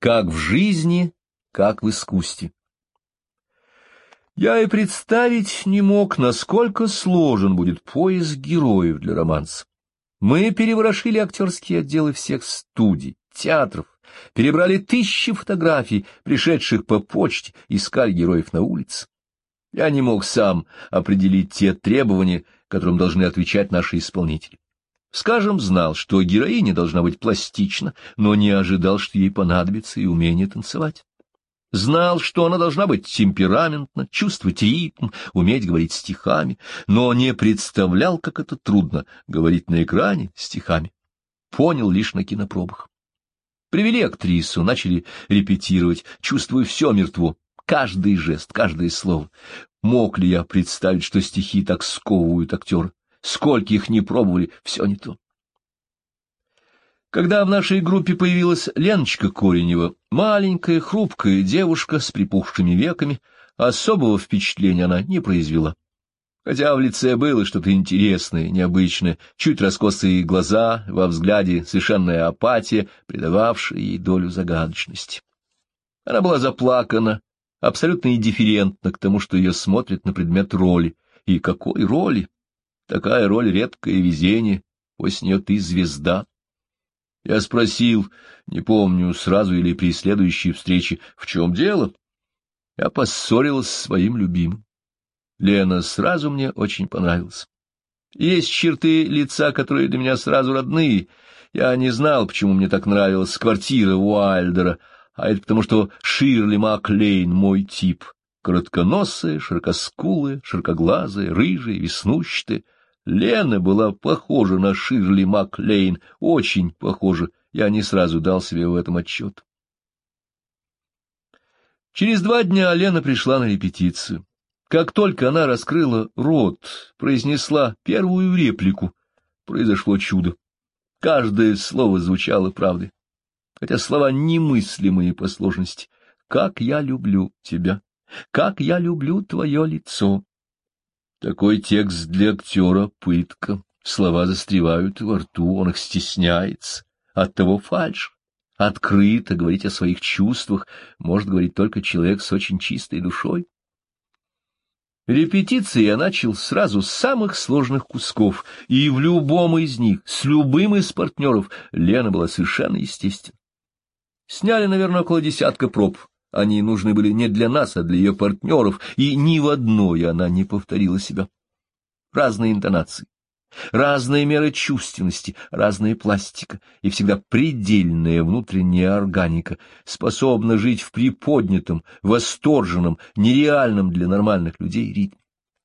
Как в жизни, как в искусстве. Я и представить не мог, насколько сложен будет поиск героев для романса. Мы переворошили актерские отделы всех студий, театров, перебрали тысячи фотографий, пришедших по почте, искали героев на улице. Я не мог сам определить те требования, которым должны отвечать наши исполнители. Скажем, знал, что героиня должна быть пластична, но не ожидал, что ей понадобится и умение танцевать. Знал, что она должна быть темпераментна, чувствовать ритм, уметь говорить стихами, но не представлял, как это трудно — говорить на экране стихами. Понял лишь на кинопробах. Привели актрису, начали репетировать, чувствуя все мертво, каждый жест, каждое слово. Мог ли я представить, что стихи так сковывают актера? Сколько их не пробовали, все не то. Когда в нашей группе появилась Леночка Коренева, маленькая, хрупкая девушка с припухшими веками, особого впечатления она не произвела. Хотя в лице было что-то интересное, необычное, чуть раскосые глаза, во взгляде совершенная апатия, придававшая ей долю загадочности. Она была заплакана, абсолютно индифферентна к тому, что ее смотрят на предмет роли. И какой роли? Такая роль — редкое везение, после нее ты звезда. Я спросил, не помню, сразу или при следующей встрече, в чем дело. Я поссорилась со своим любимым. Лена сразу мне очень понравилась. Есть черты лица, которые для меня сразу родные. Я не знал, почему мне так нравилась квартира Уайлдера, а это потому, что Ширли Маклейн мой тип. Коротконосая, широкоскулая, широкоглазая, рыжая, веснущатая. Лена была похожа на Ширли Маклейн, очень похожа. Я не сразу дал себе в этом отчет. Через 2 дня Лена пришла на репетицию. Как только она раскрыла рот, произнесла первую реплику, произошло чудо. Каждое слово звучало правдой, хотя слова немыслимые по сложности. «Как я люблю тебя! Как я люблю твое лицо!» Такой текст для актера — пытка. Слова застревают во рту, он их стесняется. Оттого фальшь. Открыто говорить о своих чувствах может говорить только человек с очень чистой душой. Репетиции я начал сразу с самых сложных кусков, и в любом из них, с любым из партнеров, Лена была совершенно естественна. Сняли, наверное, около 10 проб. Они нужны были не для нас, а для ее партнеров, и ни в одной она не повторила себя. Разные интонации, разные меры чувственности, разная пластика и всегда предельная внутренняя органика способна жить в приподнятом, восторженном, нереальном для нормальных людей ритме.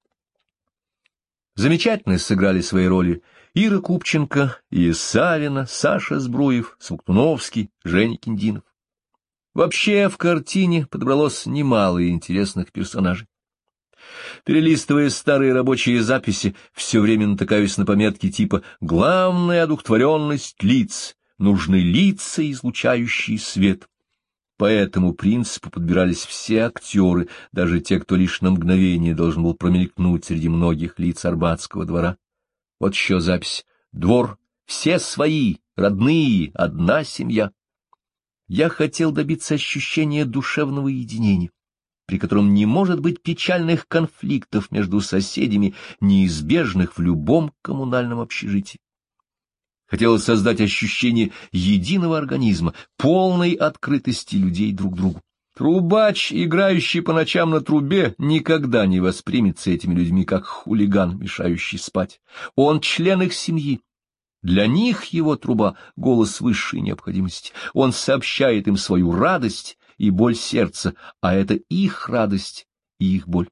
Замечательно сыграли свои роли Ира Купченко, Ия Савина, Саша Збруев, Смоктуновский, Женя Киндинов. Вообще в картине подобралось немало интересных персонажей. Перелистывая старые рабочие записи, все время натыкаюсь на пометки типа «Главная одухотворенность лиц», «Нужны лица, излучающие свет». По этому принципу подбирались все актеры, даже те, кто лишь на мгновение должен был промелькнуть среди многих лиц Арбатского двора. Вот еще запись «Двор, все свои, родные, одна семья». Я хотел добиться ощущения душевного единения, при котором не может быть печальных конфликтов между соседями, неизбежных в любом коммунальном общежитии. Хотелось создать ощущение единого организма, полной открытости людей друг другу. Трубач, играющий по ночам на трубе, никогда не воспримется этими людьми как хулиган, мешающий спать. Он член их семьи. Для них его труба — голос высшей необходимости. Он сообщает им свою радость и боль сердца, а это их радость и их боль.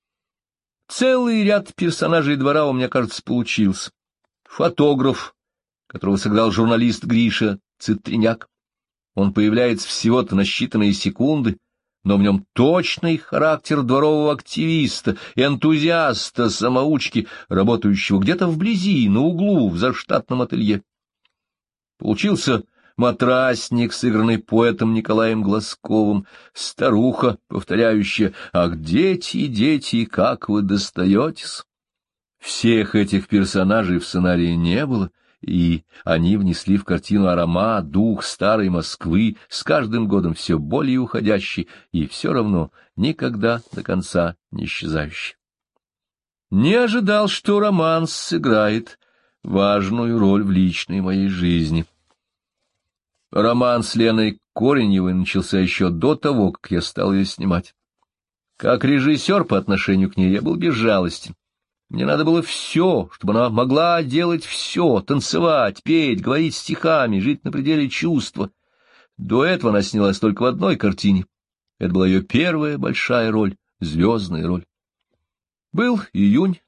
Целый ряд персонажей двора у меня, кажется, получился. Фотограф, которого сыграл журналист Гриша Цитриняк. Он появляется всего-то на считанные секунды, но в нем точный характер дворового активиста, энтузиаста, самоучки, работающего где-то вблизи, на углу, в заштатном ателье. Получился матрасник, сыгранный поэтом Николаем Глазковым, старуха, повторяющая «Ах, дети, дети, как вы достаетесь!». Всех этих персонажей в сценарии не было, и они внесли в картину аромат, дух старой Москвы, с каждым годом все более уходящий и все равно никогда до конца не исчезающий. Не ожидал, что романс сыграет важную роль в личной моей жизни. Роман с Леной Кореневой начался еще до того, как я стал ее снимать. Как режиссер по отношению к ней я был безжалостен. Мне надо было все, чтобы она могла делать все, танцевать, петь, говорить стихами, жить на пределе чувства. До этого она снялась только в одной картине. Это была ее первая большая роль, звездная роль. Был июнь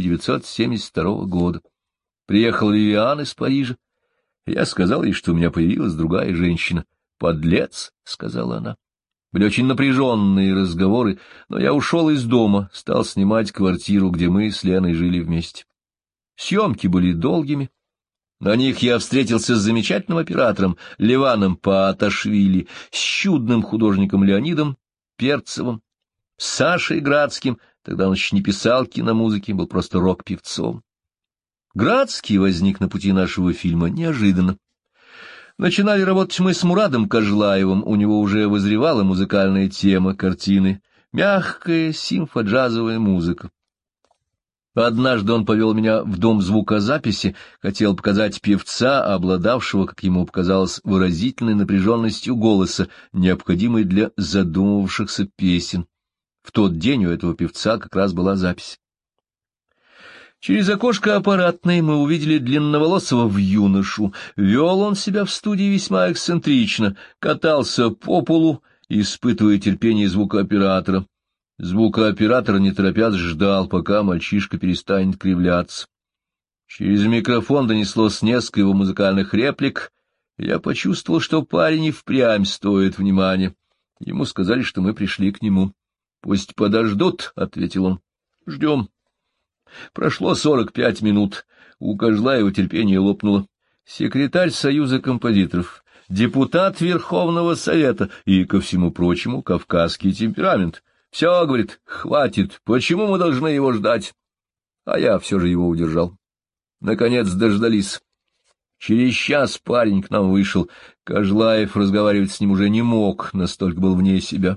1972 года. Приехал Вивиан из Парижа. Я сказал ей, что у меня появилась другая женщина. «Подлец», — сказала она. Были очень напряженные разговоры, но я ушел из дома, стал снимать квартиру, где мы с Леной жили вместе. Съемки были долгими. На них я встретился с замечательным оператором Леваном Пааташвили, с чудным художником Леонидом Перцевым, с Сашей Градским, тогда он еще не писал киномузыки, был просто рок-певцом. Градский возник на пути нашего фильма неожиданно. Начинали работать мы с Мурадом Кожлаевым, у него уже вызревала музыкальная тема картины, мягкая симфо-джазовая музыка. Однажды он повел меня в дом звукозаписи, хотел показать певца, обладавшего, как ему показалось, выразительной напряженностью голоса, необходимой для задумывавшихся песен. В тот день у этого певца как раз была запись. Через окошко аппаратной мы увидели длинноволосого юношу. Вел он себя в студии весьма эксцентрично, катался по полу, испытывая терпение звукооператора. Звукооператор, не торопясь, ждал, пока мальчишка перестанет кривляться. Через микрофон донеслось несколько его музыкальных реплик, и я почувствовал, что парень и впрямь стоит внимания. Ему сказали, что мы пришли к нему. — Пусть подождут, — ответил он. — Ждем. Прошло 45 минут. У Кожлаева терпение лопнуло. Секретарь Союза композиторов, депутат Верховного Совета и, ко всему прочему, кавказский темперамент. Все, говорит, хватит, почему мы должны его ждать? А я все же его удержал. Наконец дождались. Через час парень к нам вышел. Кожлаев разговаривать с ним уже не мог, настолько был вне себя.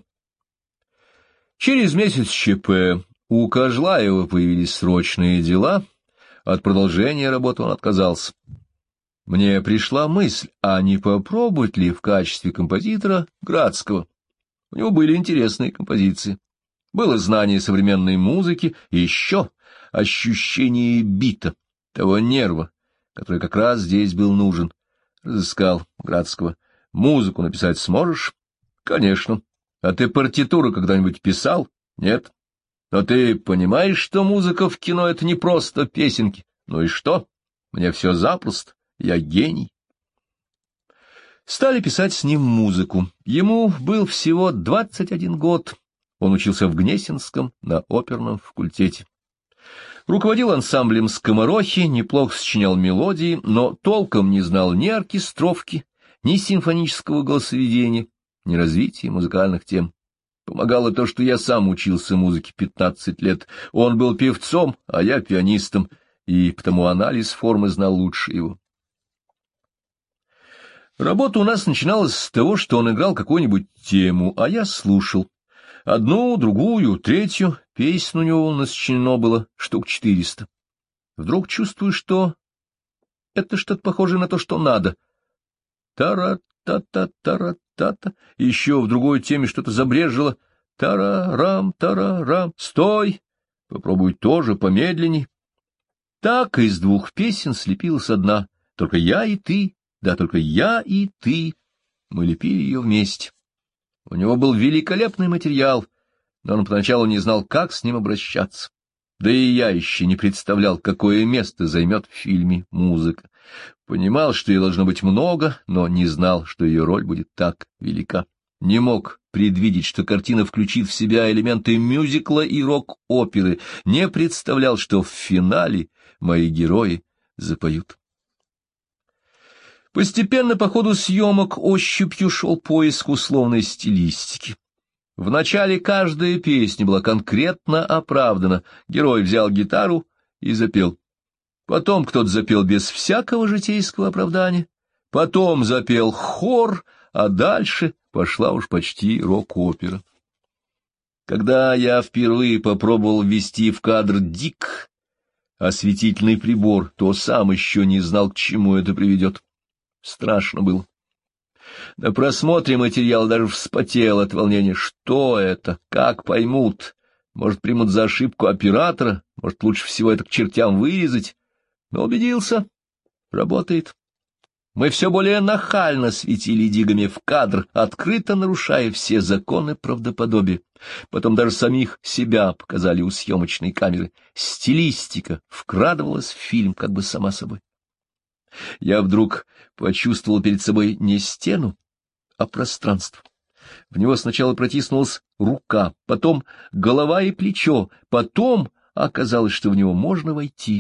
Через месяц ЧП. У Кожлаева появились срочные дела, от продолжения работы он отказался. Мне пришла мысль, а не попробовать ли в качестве композитора Градского? У него были интересные композиции. Было знание современной музыки и еще ощущение бита, того нерва, который как раз здесь был нужен. Разыскал Градского. Музыку написать сможешь? Конечно. А ты партитуру когда-нибудь писал? Нет. Но ты понимаешь, что музыка в кино — это не просто песенки. Ну и что? Мне все запросто. Я гений. Стали писать с ним музыку. Ему был всего 21 год. Он учился в Гнесинском на оперном факультете. Руководил ансамблем «Скоморохи», неплохо сочинял мелодии, но толком не знал ни оркестровки, ни симфонического голосоведения, ни развития музыкальных тем. Помогало то, что я сам учился музыке 15 лет. Он был певцом, а я пианистом, и потому анализ формы знал лучше его. Работа у нас начиналась с того, что он играл какую-нибудь тему, а я слушал. Одну, другую, третью, песен у него насочинено было штук 400. Вдруг чувствую, что это что-то похожее на то, что надо. Тара-та-та-тара-та-та. Еще в другой теме что-то забрежило. Тара-рам, тара-рам. Стой! Попробуй тоже помедленней. Так из двух песен слепилась одна. Только я и ты. Да, только я и ты. Мы лепили ее вместе. У него был великолепный материал, но он поначалу не знал, как с ним обращаться. Да и я еще не представлял, какое место займет в фильме музыка. Понимал, что ее должно быть много, но не знал, что ее роль будет так велика. Не мог предвидеть, что картина включит в себя элементы мюзикла и рок-оперы, не представлял, что в финале мои герои запоют. Постепенно по ходу съемок ощупью шел поиск условной стилистики. Вначале каждая песня была конкретно оправдана, герой взял гитару и запел. Потом кто-то запел без всякого житейского оправдания, потом запел хор, а дальше пошла уж почти рок-опера. Когда я впервые попробовал ввести в кадр дик, осветительный прибор, то сам еще не знал, к чему это приведет. Страшно было. На просмотре материала даже вспотел от волнения. Что это? Как поймут? Может, примут за ошибку оператора? Может, лучше всего это к чертям вырезать? Но убедился. Работает. Мы все более нахально светили дигами в кадр, открыто нарушая все законы правдоподобия. Потом даже самих себя показали у съемочной камеры. Стилистика вкрадывалась в фильм как бы сама собой. Я вдруг почувствовал перед собой не стену, а пространство. В него сначала протиснулась рука, потом голова и плечо, потом оказалось, что в него можно войти.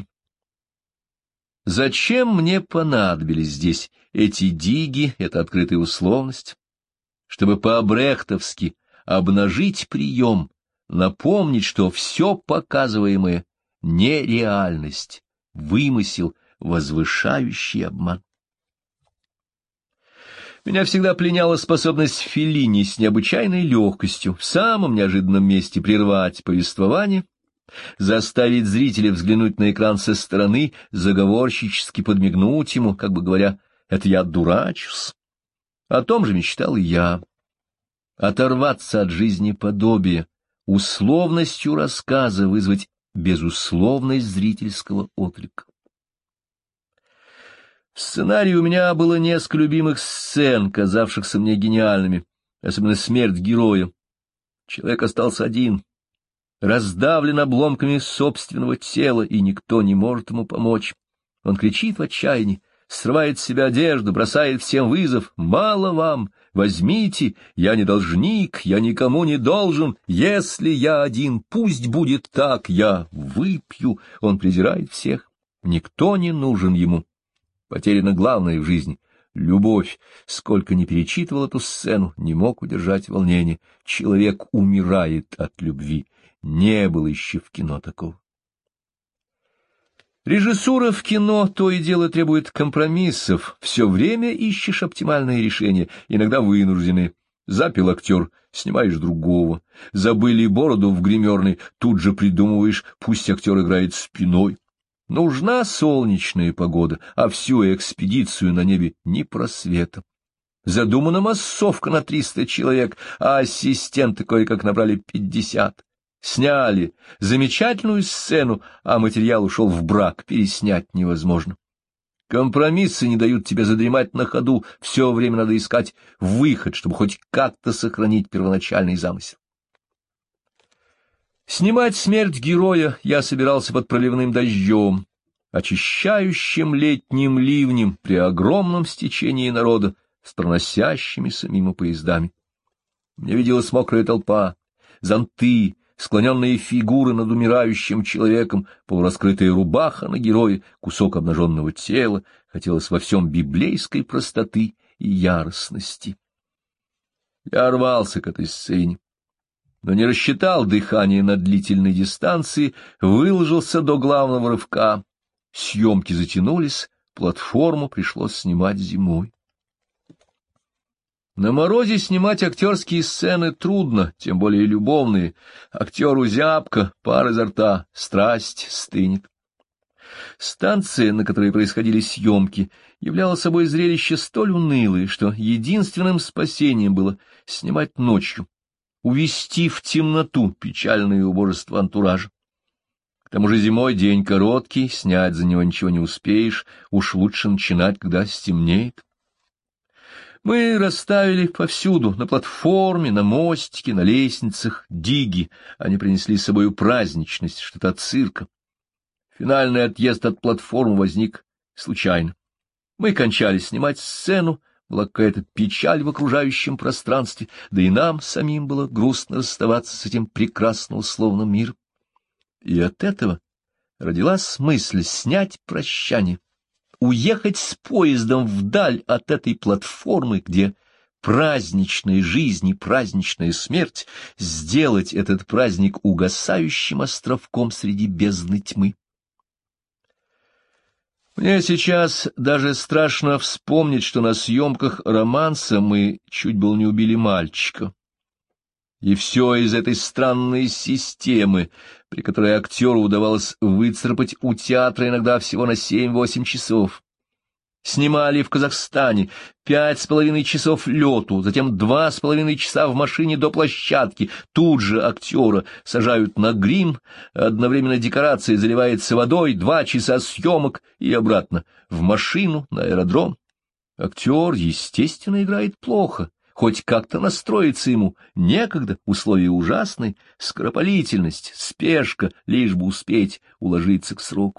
Зачем мне понадобились здесь эти диги, эта открытая условность? Чтобы по-брехтовски обнажить прием, напомнить, что все показываемое — нереальность, вымысел, возвышающий обман. Меня всегда пленяла способность Феллини с необычайной легкостью в самом неожиданном месте прервать повествование, заставить зрителя взглянуть на экран со стороны, заговорщически подмигнуть ему, как бы говоря, «это я дурачусь». О том же мечтал и я. Оторваться от жизни подобия, условностью рассказа вызвать безусловность зрительского отклика. В сценарии у меня было несколько любимых сцен, казавшихся мне гениальными, особенно смерть героя. Человек остался один, раздавлен обломками собственного тела, и никто не может ему помочь. Он кричит в отчаянии, срывает с себя одежду, бросает всем вызов. «Мало вам! Возьмите! Я не должник, я никому не должен. Если я один, пусть будет так, я выпью». Он презирает всех. Никто не нужен ему. Потеряно главное в жизни — любовь. Сколько ни перечитывал эту сцену, не мог удержать волнение. Человек умирает от любви. Не было еще в кино такого. Режиссура в кино то и дело требует компромиссов. Все время ищешь оптимальные решения, иногда вынужденные. Запил актер, снимаешь другого. Забыли бороду в гримерной, тут же придумываешь, пусть актер играет спиной. Нужна солнечная погода, а всю экспедицию на небе ни просвета. Задумана массовка на 300 человек, а ассистенты кое-как набрали 50. Сняли замечательную сцену, а материал ушел в брак, переснять невозможно. Компромиссы не дают тебе задремать на ходу, все время надо искать выход, чтобы хоть как-то сохранить первоначальный замысел. Снимать смерть героя я собирался под проливным дождем, очищающим летним ливнем при огромном стечении народа с проносящимися мимо поездами. Мне виделась мокрая толпа, зонты, склоненные фигуры над умирающим человеком, полураскрытая рубаха на герое, кусок обнаженного тела, хотелось во всем библейской простоты и яростности. Я рвался к этой сцене, но не рассчитал дыхание на длительной дистанции, выложился до главного рывка. Съемки затянулись, платформу пришлось снимать зимой. На морозе снимать актерские сцены трудно, тем более любовные. Актеру зябко, пар изо рта, страсть стынет. Станция, на которой происходили съемки, являла собой зрелище столь унылое, что единственным спасением было снимать ночью, увести в темноту печальное убожество антуража. К тому же зимой день короткий, снять за него ничего не успеешь, уж лучше начинать, когда стемнеет. Мы расставили повсюду, на платформе, на мостике, на лестницах, диги. Они принесли с собой праздничность, что-то от цирка. Финальный отъезд от платформы возник случайно. Мы кончали снимать сцену, была какая-то печаль в окружающем пространстве, да и нам самим было грустно расставаться с этим прекрасно условным миром. И от этого родилась мысль снять прощание, уехать с поездом вдаль от этой платформы, где праздничная жизнь и праздничная смерть, сделать этот праздник угасающим островком среди бездны тьмы. Мне сейчас даже страшно вспомнить, что на съемках романса мы чуть было не убили мальчика. И все из этой странной системы, при которой актеру удавалось выцарапать у театра иногда всего на 7-8 часов. Снимали в Казахстане 5,5 часов лету, затем 2,5 часа в машине до площадки. Тут же актера сажают на грим, одновременно декорация заливается водой, 2 часа съемок и обратно, в машину, на аэродром. Актер, естественно, играет плохо, хоть как-то настроиться ему некогда, условия ужасные, скоропалительность, спешка, лишь бы успеть уложиться к сроку.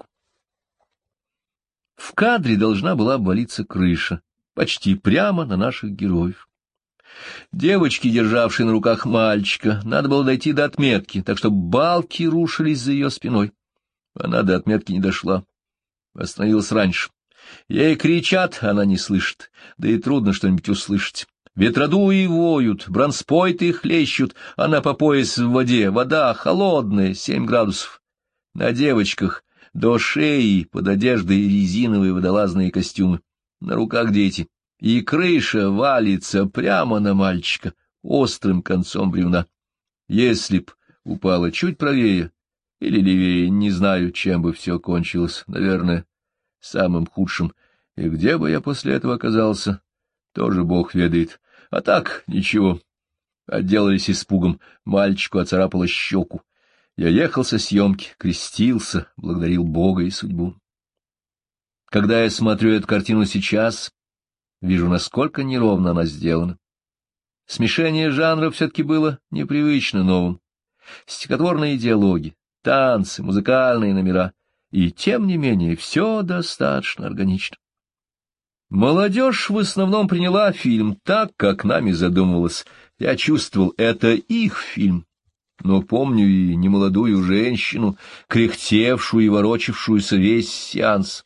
В кадре должна была обвалиться крыша, почти прямо на наших героев. Девочке, державшей на руках мальчика, надо было дойти до отметки, так что балки рушились за ее спиной. Она до отметки не дошла, остановилась раньше. Ей кричат, она не слышит, да и трудно что-нибудь услышать. Ветродуи воют, бронспойты хлещут, она по пояс в воде, вода холодная, 7 градусов. На девочках до шеи под одеждой резиновые водолазные костюмы, на руках дети, и крыша валится прямо на мальчика острым концом бревна. Если б упала чуть правее или левее, не знаю, чем бы все кончилось, наверное, самым худшим, и где бы я после этого оказался, тоже Бог ведает, а так ничего. Отделались испугом, мальчику оцарапало щеку. Я ехал со съемки, крестился, благодарил Бога и судьбу. Когда я смотрю эту картину сейчас, вижу, насколько неровно она сделана. Смешение жанров все-таки было непривычно новым. Стихотворные диалоги, танцы, музыкальные номера, и, тем не менее, все достаточно органично. Молодежь в основном приняла фильм так, как нами задумывалось. Я чувствовал, это их фильм. Но помню и немолодую женщину, кряхтевшую и ворочавшуюся весь сеанс.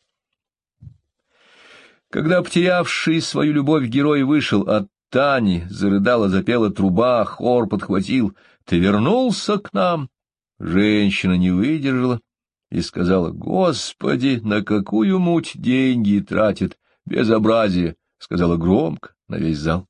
Когда потерявший свою любовь герой вышел от Тани, зарыдала, запела труба, хор подхватил: «Ты вернулся к нам!» Женщина не выдержала и сказала: «Господи, на какую муть деньги тратят! Безобразие!» — сказала громко на весь зал.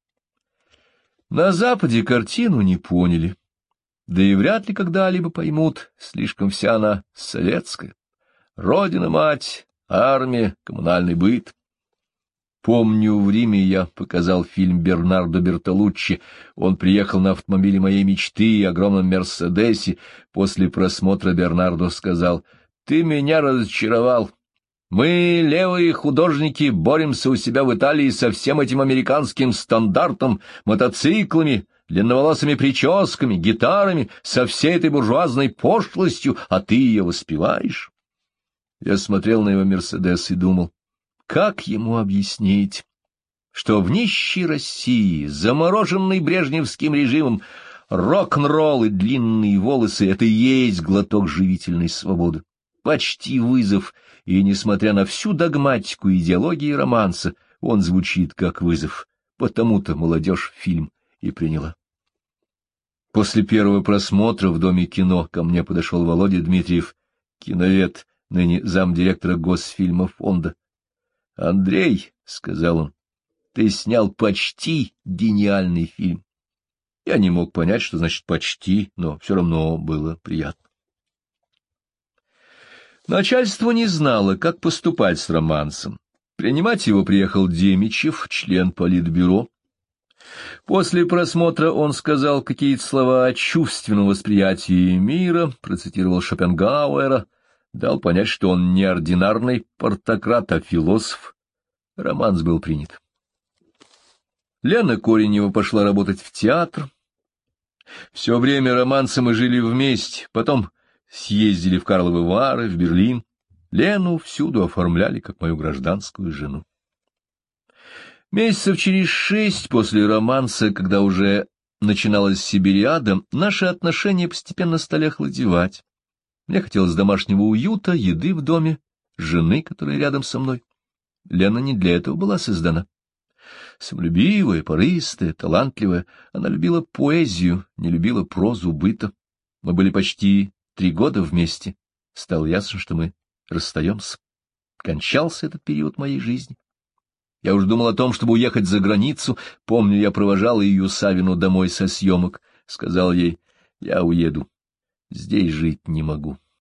На Западе картину не поняли. Да и вряд ли когда-либо поймут, слишком вся она советская. Родина-мать, армия, коммунальный быт. Помню, в Риме я показал фильм Бернардо Бертолуччи. Он приехал на автомобиле моей мечты и огромном Мерседесе. После просмотра Бернардо сказал: «Ты меня разочаровал. Мы, левые художники, боремся у себя в Италии со всем этим американским стандартом, мотоциклами, длинноволосыми прическами, гитарами, со всей этой буржуазной пошлостью, а ты ее воспеваешь». Я смотрел на его «Мерседес» и думал, как ему объяснить, что в нищей России, замороженной брежневским режимом, рок-н-ролл и длинные волосы — это и есть глоток живительной свободы, почти вызов, и, несмотря на всю догматику идеологии романса, он звучит как вызов, потому-то молодежь фильм и приняла. После первого просмотра в Доме кино ко мне подошел Володя Дмитриев, киновед, ныне замдиректора Госфильма фонда. «Андрей, — сказал он, — ты снял почти гениальный фильм». Я не мог понять, что значит «почти», но все равно было приятно. Начальство не знало, как поступать с романсом. Принимать его приехал Демичев, член политбюро. После просмотра он сказал какие-то слова о чувственном восприятии мира, процитировал Шопенгауэра, дал понять, что он не ординарный портократ, а философ. Романс был принят. Лена Коренева пошла работать в театр. Все время романса мы жили вместе, потом съездили в Карловы Вары, в Берлин. Лену всюду оформляли как мою гражданскую жену. Месяцев через 6 после романса, когда уже начиналась Сибириада, наши отношения постепенно стали охладевать. Мне хотелось домашнего уюта, еды в доме, жены, которая рядом со мной. Лена не для этого была создана. Самолюбивая, порывистая, талантливая, она любила поэзию, не любила прозу быта. Мы были почти 3 года вместе. Стало ясно, что мы расстаемся. кончался этот период моей жизни. Я уж думал о том, чтобы уехать за границу. Помню, я провожал ее Савину домой со съемок. Сказал ей: я уеду, здесь жить не могу.